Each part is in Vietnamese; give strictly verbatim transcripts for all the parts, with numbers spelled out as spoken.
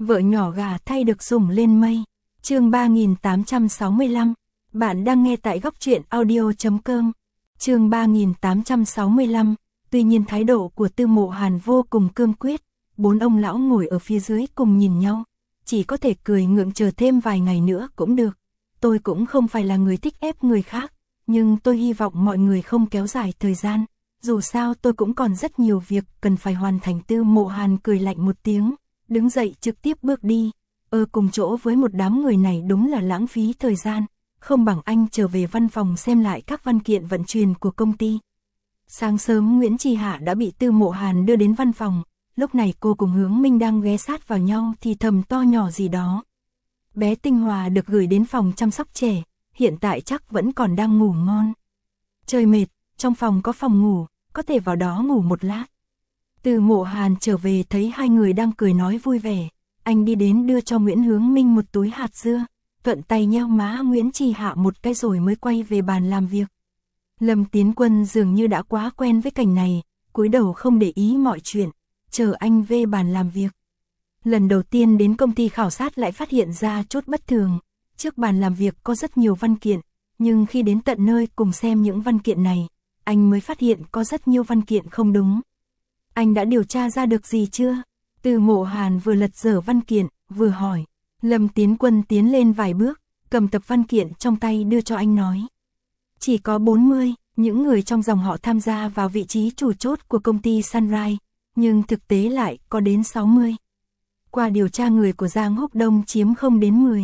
Vợ nhỏ gà thay được sủng lên mây. Chương ba nghìn tám trăm sáu mươi lăm. Bạn đang nghe tại góc truyện audio chấm com. Chương ba nghìn tám trăm sáu mươi lăm. Tuy nhiên thái độ của Tư Mộ Hàn vô cùng cương quyết. Bốn ông lão ngồi ở phía dưới cùng nhìn nhau, chỉ có thể cười ngượng chờ thêm vài ngày nữa cũng được. Tôi cũng không phải là người thích ép người khác, nhưng tôi hy vọng mọi người không kéo dài thời gian. Dù sao tôi cũng còn rất nhiều việc cần phải hoàn thành. Tư Mộ Hàn cười lạnh một tiếng, đứng dậy trực tiếp bước đi. Ở cùng chỗ với một đám người này đúng là lãng phí thời gian, không bằng anh trở về văn phòng xem lại các văn kiện vận chuyển của công ty. Sáng sớm Nguyễn Trì Hạ đã bị Tư Mộ Hàn đưa đến văn phòng, lúc này cô cùng Hướng Minh đang ghé sát vào nhau thì thầm to nhỏ gì đó. Bé Tinh Hòa được gửi đến phòng chăm sóc trẻ, hiện tại chắc vẫn còn đang ngủ ngon. Trời mệt, trong phòng có phòng ngủ, có thể vào đó ngủ một lát. Tư Mộ Hàn trở về thấy hai người đang cười nói vui vẻ, anh đi đến đưa cho Nguyễn Hướng Minh một túi hạt dưa, thuận tay nheo má Nguyễn Trì Hạ một cái rồi mới quay về bàn làm việc. Lâm Tiến Quân dường như đã quá quen với cảnh này, cúi đầu không để ý mọi chuyện, chờ anh về bàn làm việc. Lần đầu tiên đến công ty khảo sát lại phát hiện ra chút bất thường, trước bàn làm việc có rất nhiều văn kiện, nhưng khi đến tận nơi cùng xem những văn kiện này, anh mới phát hiện có rất nhiều văn kiện không đúng. Anh đã điều tra ra được gì chưa? Tư Mộ Hàn vừa lật dở văn kiện, vừa hỏi. Lâm Tiến Quân tiến lên vài bước, cầm tập văn kiện trong tay đưa cho anh nói. Chỉ có bốn mươi, những người trong dòng họ tham gia vào vị trí chủ chốt của công ty Sunrise, nhưng thực tế lại có đến sáu mươi. Qua điều tra người của Giang Húc Đông chiếm không đến mười.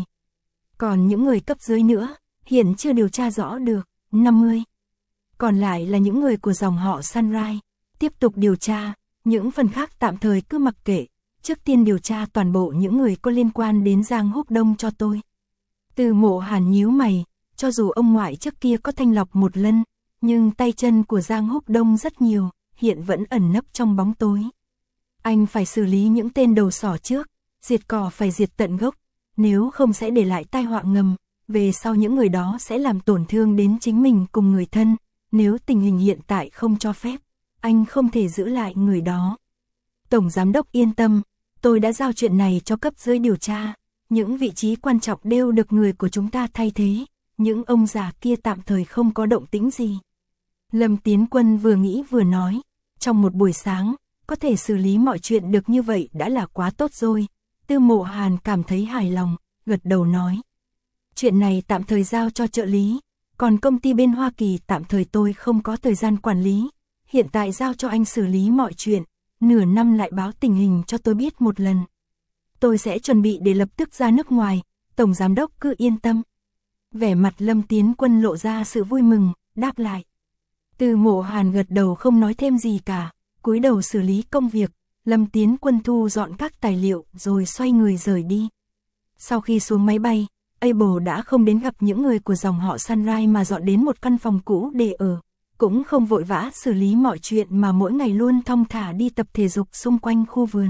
Còn những người cấp dưới nữa, hiện chưa điều tra rõ được, năm mươi. Còn lại là những người của dòng họ Sunrise. Tiếp tục điều tra, những phần khác tạm thời cứ mặc kệ, trước tiên điều tra toàn bộ những người có liên quan đến Giang Húc Đông cho tôi. Tư Mộ Hàn nhíu mày, cho dù ông ngoại trước kia có thanh lọc một lần, nhưng tay chân của Giang Húc Đông rất nhiều, hiện vẫn ẩn nấp trong bóng tối. Anh phải xử lý những tên đầu sỏ trước, diệt cỏ phải diệt tận gốc, nếu không sẽ để lại tai họa ngầm, về sau những người đó sẽ làm tổn thương đến chính mình cùng người thân, nếu tình hình hiện tại không cho phép, anh không thể giữ lại người đó. Tổng Giám đốc yên tâm, tôi đã giao chuyện này cho cấp dưới điều tra, những vị trí quan trọng đều được người của chúng ta thay thế, những ông già kia tạm thời không có động tĩnh gì. Lâm Tiến Quân vừa nghĩ vừa nói, trong một buổi sáng, có thể xử lý mọi chuyện được như vậy đã là quá tốt rồi. Tư Mộ Hàn cảm thấy hài lòng, gật đầu nói. Chuyện này tạm thời giao cho trợ lý, còn công ty bên Hoa Kỳ tạm thời tôi không có thời gian quản lý, hiện tại giao cho anh xử lý mọi chuyện, nửa năm lại báo tình hình cho tôi biết một lần. Tôi sẽ chuẩn bị để lập tức ra nước ngoài, Tổng Giám đốc cứ yên tâm. Vẻ mặt Lâm Tiến Quân lộ ra sự vui mừng, đáp lại. Tư Mộ Hàn gật đầu không nói thêm gì cả, cúi đầu xử lý công việc. Lâm Tiến Quân thu dọn các tài liệu rồi xoay người rời đi. Sau khi xuống máy bay, Abel đã không đến gặp những người của dòng họ Sunrise mà dọn đến một căn phòng cũ để ở, cũng không vội vã xử lý mọi chuyện mà mỗi ngày luôn thong thả đi tập thể dục xung quanh khu vườn.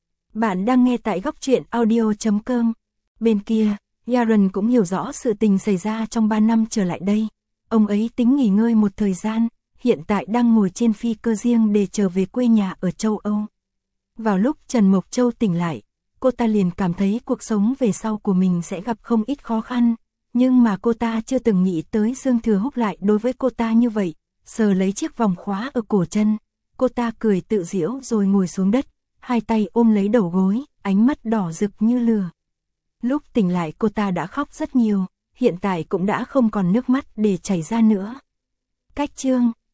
Bạn đang nghe tại góc truyện audio chấm com. Bên kia, Yaron cũng hiểu rõ sự tình xảy ra trong ba năm trở lại đây. Ông ấy tính nghỉ ngơi một thời gian, hiện tại đang ngồi trên phi cơ riêng để trở về quê nhà ở châu Âu. Vào lúc Trần Mộc Châu tỉnh lại, cô ta liền cảm thấy cuộc sống về sau của mình sẽ gặp không ít khó khăn, nhưng mà cô ta chưa từng nghĩ tới Dương Thừa Húc lại đối với cô ta như vậy, sờ lấy chiếc vòng khóa ở cổ chân, cô ta cười tự giễu rồi ngồi xuống đất, hai tay ôm lấy đầu gối, ánh mắt đỏ rực như lửa. Lúc tỉnh lại cô ta đã khóc rất nhiều, hiện tại cũng đã không còn nước mắt để chảy ra nữa. Cách chương